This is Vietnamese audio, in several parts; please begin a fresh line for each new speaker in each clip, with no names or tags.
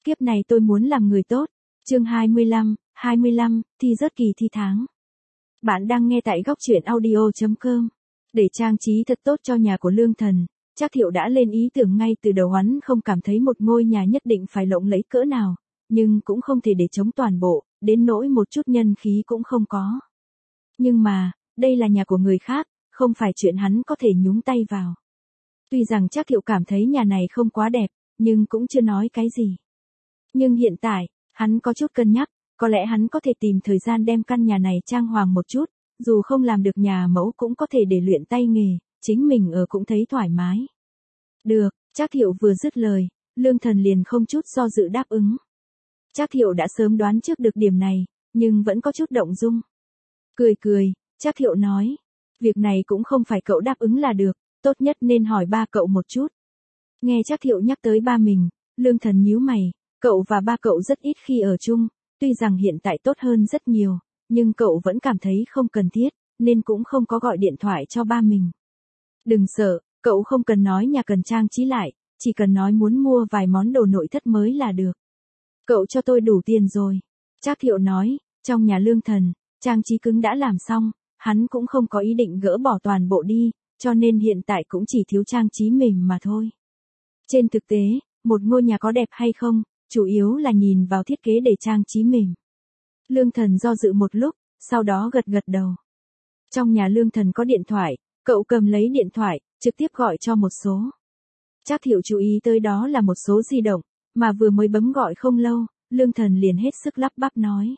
Kiếp này tôi muốn làm người tốt. Chương 25, thi rớt kỳ thi tháng. Bạn đang nghe tại góc truyện audio.com. Để trang trí thật tốt cho nhà của Lương Thần, Trác Thiệu đã lên ý tưởng ngay từ đầu. Hắn không cảm thấy một ngôi nhà nhất định phải lộng lẫy cỡ nào, nhưng cũng không thể để trống toàn bộ, đến nỗi một chút nhân khí cũng không có. Nhưng mà, đây là nhà của người khác, không phải chuyện hắn có thể nhúng tay vào. Tuy rằng Trác Thiệu cảm thấy nhà này không quá đẹp, nhưng cũng chưa nói cái gì. Nhưng hiện tại, hắn có chút cân nhắc, có lẽ hắn có thể tìm thời gian đem căn nhà này trang hoàng một chút, dù không làm được nhà mẫu cũng có thể để luyện tay nghề, chính mình ở cũng thấy thoải mái. Được, Trác Thiệu vừa dứt lời, Lương Thần liền không chút do dự đáp ứng. Trác Thiệu đã sớm đoán trước được điểm này, nhưng vẫn có chút động dung. Cười, Trác Thiệu nói, việc này cũng không phải cậu đáp ứng là được, tốt nhất nên hỏi ba cậu một chút. Nghe Trác Thiệu nhắc tới ba mình, Lương Thần nhíu mày, cậu và ba cậu rất ít khi ở chung, tuy rằng hiện tại tốt hơn rất nhiều, nhưng cậu vẫn cảm thấy không cần thiết, nên cũng không có gọi điện thoại cho ba mình. Đừng sợ, cậu không cần nói nhà cần trang trí lại, chỉ cần nói muốn mua vài món đồ nội thất mới là được. Cậu cho tôi đủ tiền rồi. Trác Thiệu nói, trong nhà Lương Thần, trang trí cứng đã làm xong, hắn cũng không có ý định gỡ bỏ toàn bộ đi, cho nên hiện tại cũng chỉ thiếu trang trí mềm mà thôi. Trên thực tế, một ngôi nhà có đẹp hay không, chủ yếu là nhìn vào thiết kế để trang trí mềm. Lương Thần do dự một lúc, sau đó gật đầu. Trong nhà Lương Thần có điện thoại, cậu cầm lấy điện thoại, trực tiếp gọi cho một số. Trác Thiệu chú ý tới đó là một số di động, mà vừa mới bấm gọi không lâu, Lương Thần liền hết sức lắp bắp nói.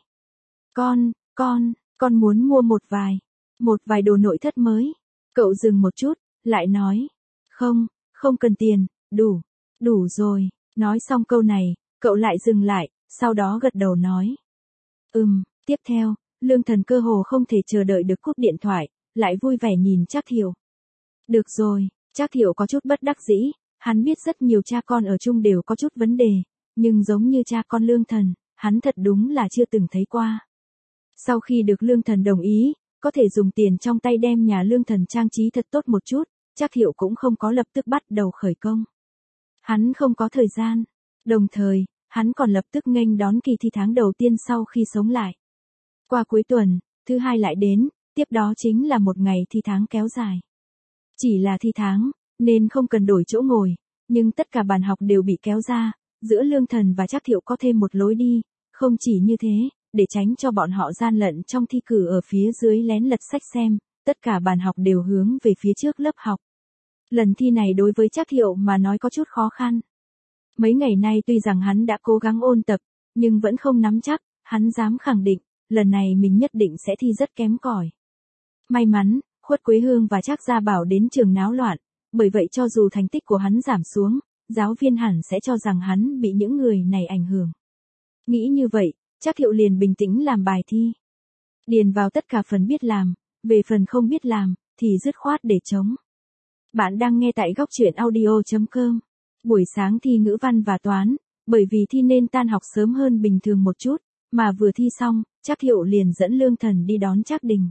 Con muốn mua một vài đồ nội thất mới. Cậu dừng một chút, lại nói. Không cần tiền, đủ rồi. Nói xong câu này, cậu lại dừng lại, sau đó gật đầu nói. Tiếp theo, Lương Thần cơ hồ không thể chờ đợi được cúp điện thoại, lại vui vẻ nhìn Trác Thiệu. Được rồi, Trác Thiệu có chút bất đắc dĩ, hắn biết rất nhiều cha con ở chung đều có chút vấn đề, nhưng giống như cha con Lương Thần, hắn thật đúng là chưa từng thấy qua. Sau khi được Lương Thần đồng ý, có thể dùng tiền trong tay đem nhà Lương Thần trang trí thật tốt một chút, Trác Thiệu cũng không có lập tức bắt đầu khởi công. Hắn không có thời gian, đồng thời, hắn còn lập tức nghênh đón kỳ thi tháng đầu tiên sau khi sống lại. Qua cuối tuần, thứ hai lại đến, tiếp đó chính là một ngày thi tháng kéo dài. Chỉ là thi tháng, nên không cần đổi chỗ ngồi, nhưng tất cả bàn học đều bị kéo ra, giữa Lương Thần và Trác Thiệu có thêm một lối đi, không chỉ như thế, để tránh cho bọn họ gian lận trong thi cử ở phía dưới lén lật sách xem, tất cả bàn học đều hướng về phía trước lớp học. Lần thi này đối với Trác Thiệu mà nói có chút khó khăn. Mấy ngày nay tuy rằng hắn đã cố gắng ôn tập, nhưng vẫn không nắm chắc, hắn dám khẳng định, lần này mình nhất định sẽ thi rất kém cỏi. May mắn, Khuất Quế Hương và Trác Gia Bảo đến trường náo loạn, bởi vậy cho dù thành tích của hắn giảm xuống, giáo viên hẳn sẽ cho rằng hắn bị những người này ảnh hưởng. Nghĩ như vậy, Trác Thiệu liền bình tĩnh làm bài thi. Điền vào tất cả phần biết làm, về phần không biết làm, thì dứt khoát để trống. Bạn đang nghe tại góc truyện audio.com. Buổi sáng thi ngữ văn và toán, bởi vì thi nên tan học sớm hơn bình thường một chút, mà vừa thi xong, Trác Thiệu liền dẫn Lương Thần đi đón Trác Đình.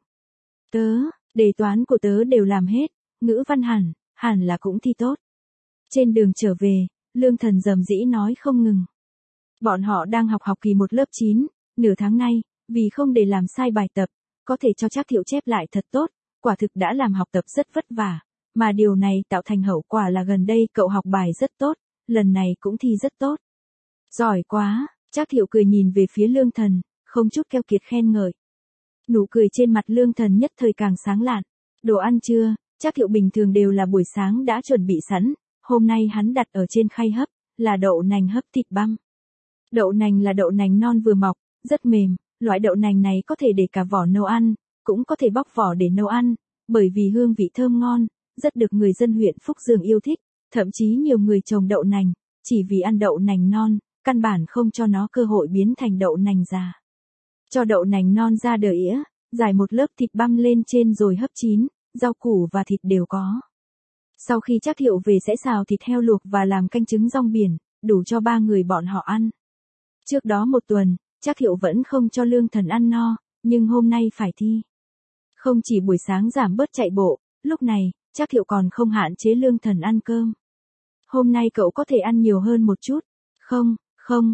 Đề toán của tớ đều làm hết, ngữ văn hẳn là cũng thi tốt. Trên đường trở về, Lương Thần rầm rĩ nói không ngừng. Bọn họ đang học kỳ 1 lớp 9, nửa tháng nay, vì không để làm sai bài tập, có thể cho Trác Thiệu chép lại thật tốt, quả thực đã làm học tập rất vất vả, mà điều này tạo thành hậu quả là gần đây cậu học bài rất tốt, lần này cũng thi rất tốt. Giỏi quá, Trác Thiệu cười nhìn về phía Lương Thần, không chút keo kiệt khen ngợi. Nụ cười trên mặt Lương Thần nhất thời càng sáng lạn. Đồ ăn trưa, Trác Thiệu bình thường đều là buổi sáng đã chuẩn bị sẵn, hôm nay hắn đặt ở trên khay hấp, là đậu nành hấp thịt băm. Đậu nành là đậu nành non vừa mọc, rất mềm, loại đậu nành này có thể để cả vỏ nấu ăn, cũng có thể bóc vỏ để nấu ăn, bởi vì hương vị thơm ngon, rất được người dân huyện Phúc Dương yêu thích, thậm chí nhiều người trồng đậu nành, chỉ vì ăn đậu nành non, căn bản không cho nó cơ hội biến thành đậu nành già. Cho đậu nành non ra đờ ĩa, rải một lớp thịt băm lên trên rồi hấp chín, rau củ và thịt đều có. Sau khi Trác Thiệu về sẽ xào thịt heo luộc và làm canh trứng rong biển, đủ cho 3 người bọn họ ăn. Trước đó một tuần, Trác Thiệu vẫn không cho Lương Thần ăn no, nhưng hôm nay phải thi. Không chỉ buổi sáng giảm bớt chạy bộ, lúc này, Trác Thiệu còn không hạn chế Lương Thần ăn cơm. Hôm nay cậu có thể ăn nhiều hơn một chút. Không,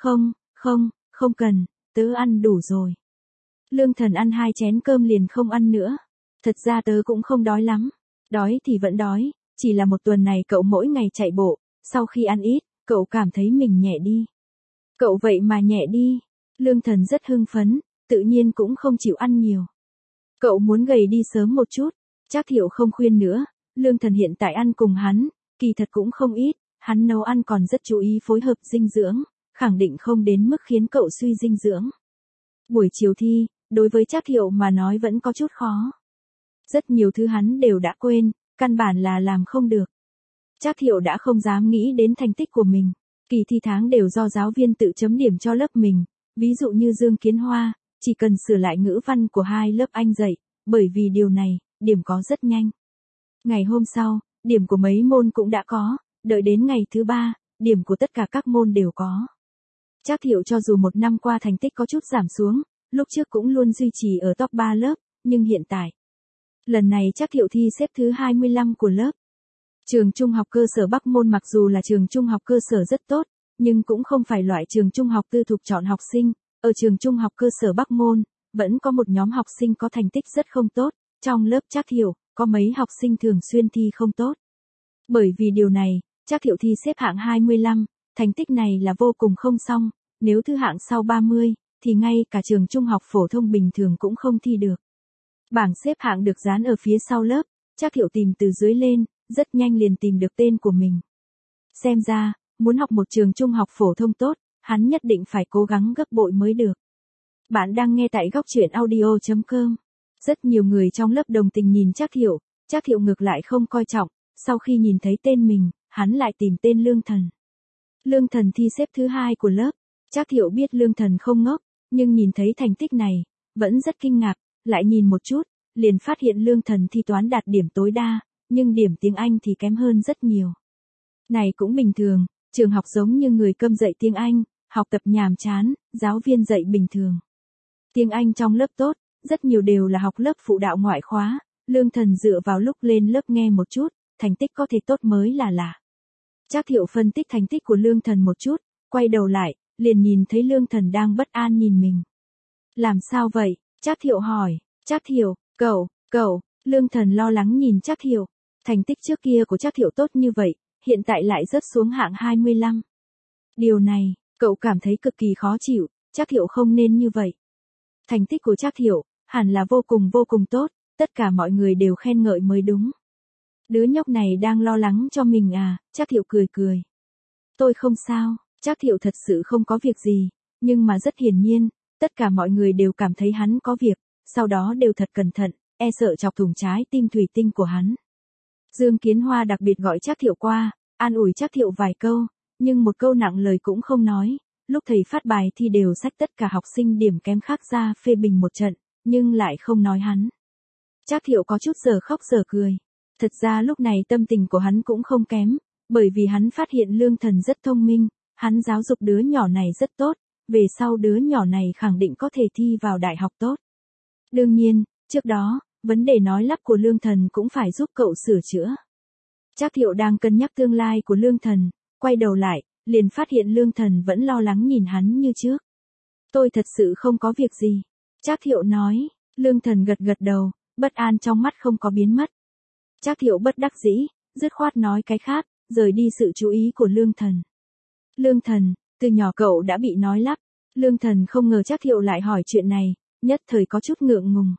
Không, không, không cần, tớ ăn đủ rồi. Lương Thần ăn 2 chén cơm liền không ăn nữa. Thật ra tớ cũng không đói lắm. Đói thì vẫn đói, chỉ là một tuần này cậu mỗi ngày chạy bộ, sau khi ăn ít, cậu cảm thấy mình nhẹ đi. Cậu vậy mà nhẹ đi. Lương Thần rất hưng phấn, tự nhiên cũng không chịu ăn nhiều. Cậu muốn gầy đi sớm một chút. Trác Thiệu không khuyên nữa, Lương Thần hiện tại ăn cùng hắn, kỳ thật cũng không ít, hắn nấu ăn còn rất chú ý phối hợp dinh dưỡng, khẳng định không đến mức khiến cậu suy dinh dưỡng. Buổi chiều thi, đối với Trác Thiệu mà nói vẫn có chút khó. Rất nhiều thứ hắn đều đã quên, căn bản là làm không được. Trác Thiệu đã không dám nghĩ đến thành tích của mình. Kỳ thi tháng đều do giáo viên tự chấm điểm cho lớp mình, ví dụ như Dương Kiến Hoa, chỉ cần sửa lại ngữ văn của 2 lớp anh dạy, bởi vì điều này, điểm có rất nhanh. Ngày hôm sau, điểm của mấy môn cũng đã có, đợi đến ngày thứ 3, điểm của tất cả các môn đều có. Trác Thiệu cho dù một năm qua thành tích có chút giảm xuống, lúc trước cũng luôn duy trì ở top 3 lớp, nhưng hiện tại, lần này Trác Thiệu thi xếp thứ 25 của lớp. Trường trung học cơ sở Bắc Môn mặc dù là trường trung học cơ sở rất tốt, nhưng cũng không phải loại trường trung học tư thục chọn học sinh, ở trường trung học cơ sở Bắc Môn, vẫn có một nhóm học sinh có thành tích rất không tốt, trong lớp Trác Thiệu, có mấy học sinh thường xuyên thi không tốt. Bởi vì điều này, Trác Thiệu thi xếp hạng 25, thành tích này là vô cùng không xong, nếu thứ hạng sau 30, thì ngay cả trường trung học phổ thông bình thường cũng không thi được. Bảng xếp hạng được dán ở phía sau lớp, Trác Thiệu tìm từ dưới lên, rất nhanh liền tìm được tên của mình. Xem ra, muốn học một trường trung học phổ thông tốt, hắn nhất định phải cố gắng gấp bội mới được. Bạn đang nghe tại góc truyện audio.com. Rất nhiều người trong lớp đồng tình nhìn Trác Thiệu ngược lại không coi trọng, sau khi nhìn thấy tên mình, hắn lại tìm tên Lương Thần. Lương Thần thi xếp thứ 2 của lớp, Trác Thiệu biết Lương Thần không ngốc, nhưng nhìn thấy thành tích này, vẫn rất kinh ngạc, lại nhìn một chút, liền phát hiện Lương Thần thi toán đạt điểm tối đa, nhưng điểm tiếng Anh thì kém hơn rất nhiều. Này cũng bình thường, trường học giống như người câm dạy tiếng Anh, học tập nhàm chán, giáo viên dạy bình thường. Tiếng Anh trong lớp tốt, rất nhiều đều là học lớp phụ đạo ngoại khóa, Lương Thần dựa vào lúc lên lớp nghe một chút, thành tích có thể tốt mới là lạ. Trác Thiệu phân tích thành tích của Lương Thần một chút, quay đầu lại, liền nhìn thấy Lương Thần đang bất an nhìn mình. Làm sao vậy? Trác Thiệu hỏi. Trác Thiệu, cậu, Lương Thần lo lắng nhìn Trác Thiệu. Thành tích trước kia của Trác Thiệu tốt như vậy, hiện tại lại rớt xuống hạng 25. Điều này, cậu cảm thấy cực kỳ khó chịu, Trác Thiệu không nên như vậy. Thành tích của Trác Thiệu, hẳn là vô cùng tốt, tất cả mọi người đều khen ngợi mới đúng. Đứa nhóc này đang lo lắng cho mình à, Trác Thiệu cười. Tôi không sao, Trác Thiệu thật sự không có việc gì, nhưng mà rất hiển nhiên, tất cả mọi người đều cảm thấy hắn có việc, sau đó đều thật cẩn thận, e sợ chọc thủng trái tim thủy tinh của hắn. Dương Kiến Hoa đặc biệt gọi Trác Thiệu qua, an ủi Trác Thiệu vài câu, nhưng một câu nặng lời cũng không nói, lúc thầy phát bài thi đều xách tất cả học sinh điểm kém khác ra phê bình một trận, nhưng lại không nói hắn. Trác Thiệu có chút giờ khóc giờ cười. Thật ra lúc này tâm tình của hắn cũng không kém, bởi vì hắn phát hiện Lương Thần rất thông minh, hắn giáo dục đứa nhỏ này rất tốt, về sau đứa nhỏ này khẳng định có thể thi vào đại học tốt. Đương nhiên, trước đó, vấn đề nói lắp của Lương Thần cũng phải giúp cậu sửa chữa. Trác Thiệu đang cân nhắc tương lai của Lương Thần, quay đầu lại, liền phát hiện Lương Thần vẫn lo lắng nhìn hắn như trước. Tôi thật sự không có việc gì. Trác Thiệu nói, Lương Thần gật đầu, bất an trong mắt không có biến mất. Trác Thiệu bất đắc dĩ, dứt khoát nói cái khác, rời đi sự chú ý của Lương Thần. Lương Thần, từ nhỏ cậu đã bị nói lắp. Lương Thần không ngờ Trác Thiệu lại hỏi chuyện này, nhất thời có chút ngượng ngùng.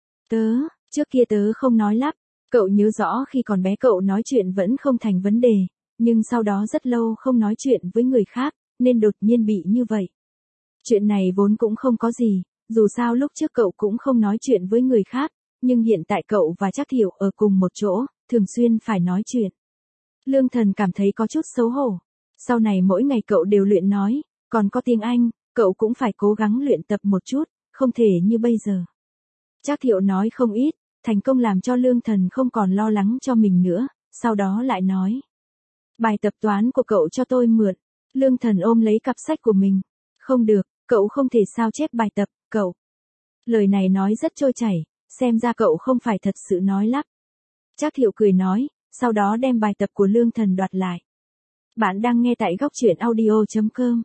Trước kia tớ không nói lắp, cậu nhớ rõ khi còn bé cậu nói chuyện vẫn không thành vấn đề, nhưng sau đó rất lâu không nói chuyện với người khác, nên đột nhiên bị như vậy. Chuyện này vốn cũng không có gì, dù sao lúc trước cậu cũng không nói chuyện với người khác, nhưng hiện tại cậu và Trác Thiệu ở cùng một chỗ, thường xuyên phải nói chuyện. Lương Thần cảm thấy có chút xấu hổ. Sau này mỗi ngày cậu đều luyện nói, còn có tiếng Anh, cậu cũng phải cố gắng luyện tập một chút, không thể như bây giờ. Trác Thiệu nói không ít, thành công làm cho Lương Thần không còn lo lắng cho mình nữa, sau đó lại nói. Bài tập toán của cậu cho tôi mượn. Lương Thần ôm lấy cặp sách của mình. Không được, cậu không thể sao chép bài tập, cậu. Lời này nói rất trôi chảy, xem ra cậu không phải thật sự nói lắp. Trác Thiệu cười nói, sau đó đem bài tập của Lương Thần đoạt lại. Bạn đang nghe tại góc truyện audio.com.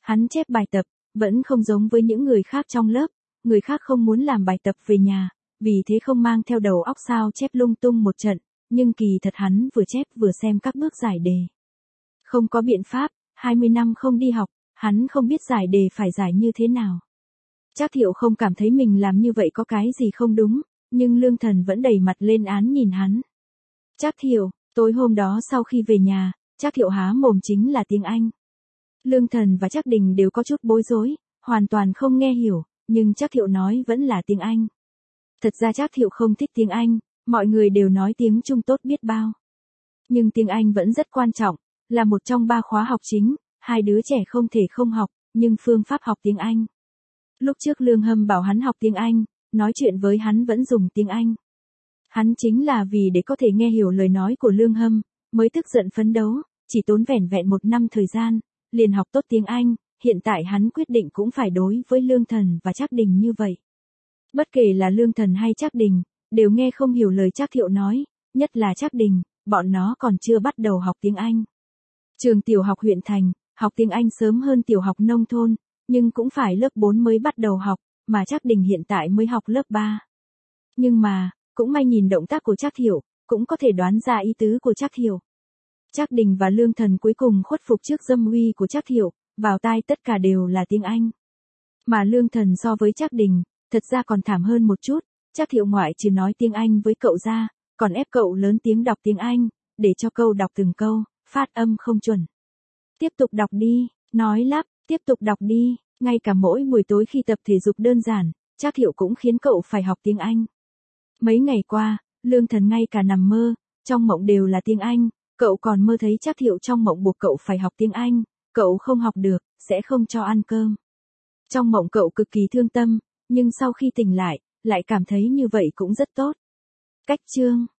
Hắn chép bài tập, vẫn không giống với những người khác trong lớp, người khác không muốn làm bài tập về nhà, vì thế không mang theo đầu óc sao chép lung tung một trận, nhưng kỳ thật hắn vừa chép vừa xem các bước giải đề. Không có biện pháp, 20 năm không đi học, hắn không biết giải đề phải giải như thế nào. Trác Thiệu không cảm thấy mình làm như vậy có cái gì không đúng, nhưng Lương Thần vẫn đầy mặt lên án nhìn hắn. Trác Thiệu, tối hôm đó sau khi về nhà, Trác Thiệu há mồm chính là tiếng Anh. Lương Thần và Trác Đình đều có chút bối rối, hoàn toàn không nghe hiểu, nhưng Trác Thiệu nói vẫn là tiếng Anh. Thật ra Trác Thiệu không thích tiếng Anh, mọi người đều nói tiếng Trung tốt biết bao. Nhưng tiếng Anh vẫn rất quan trọng, là một trong 3 khóa học chính, hai đứa trẻ không thể không học, nhưng phương pháp học tiếng Anh. Lúc trước Lương Hâm bảo hắn học tiếng Anh, nói chuyện với hắn vẫn dùng tiếng Anh. Hắn chính là vì để có thể nghe hiểu lời nói của Lương Hâm, mới tức giận phấn đấu, chỉ tốn vẻn vẹn 1 năm thời gian, liền học tốt tiếng Anh, hiện tại hắn quyết định cũng phải đối với Lương Thần và Trác Đình như vậy. Bất kể là Lương Thần hay Trác Đình, đều nghe không hiểu lời Trác Thiệu nói, nhất là Trác Đình, bọn nó còn chưa bắt đầu học tiếng Anh. Trường tiểu học huyện thành, học tiếng Anh sớm hơn tiểu học nông thôn, nhưng cũng phải lớp 4 mới bắt đầu học, mà Trác Đình hiện tại mới học lớp 3. Nhưng mà, cũng may nhìn động tác của Trác Thiệu, cũng có thể đoán ra ý tứ của Trác Thiệu. Trác Đình và Lương Thần cuối cùng khuất phục trước dâm uy của Trác Thiệu, vào tai tất cả đều là tiếng Anh. Mà Lương Thần so với Trác Đình, thật ra còn thảm hơn một chút, Trác Thiệu ngoại trừ nói tiếng Anh với cậu ra, còn ép cậu lớn tiếng đọc tiếng Anh, để cho cậu đọc từng câu, phát âm không chuẩn. Tiếp tục đọc đi, nói lắp, tiếp tục đọc đi, ngay cả mỗi buổi tối khi tập thể dục đơn giản, Trác Thiệu cũng khiến cậu phải học tiếng Anh. Mấy ngày qua, Lương Thần ngay cả nằm mơ, trong mộng đều là tiếng Anh, cậu còn mơ thấy Trác Thiệu trong mộng buộc cậu phải học tiếng Anh, cậu không học được, sẽ không cho ăn cơm. Trong mộng cậu cực kỳ thương tâm, nhưng sau khi tỉnh lại, lại cảm thấy như vậy cũng rất tốt. Cách chương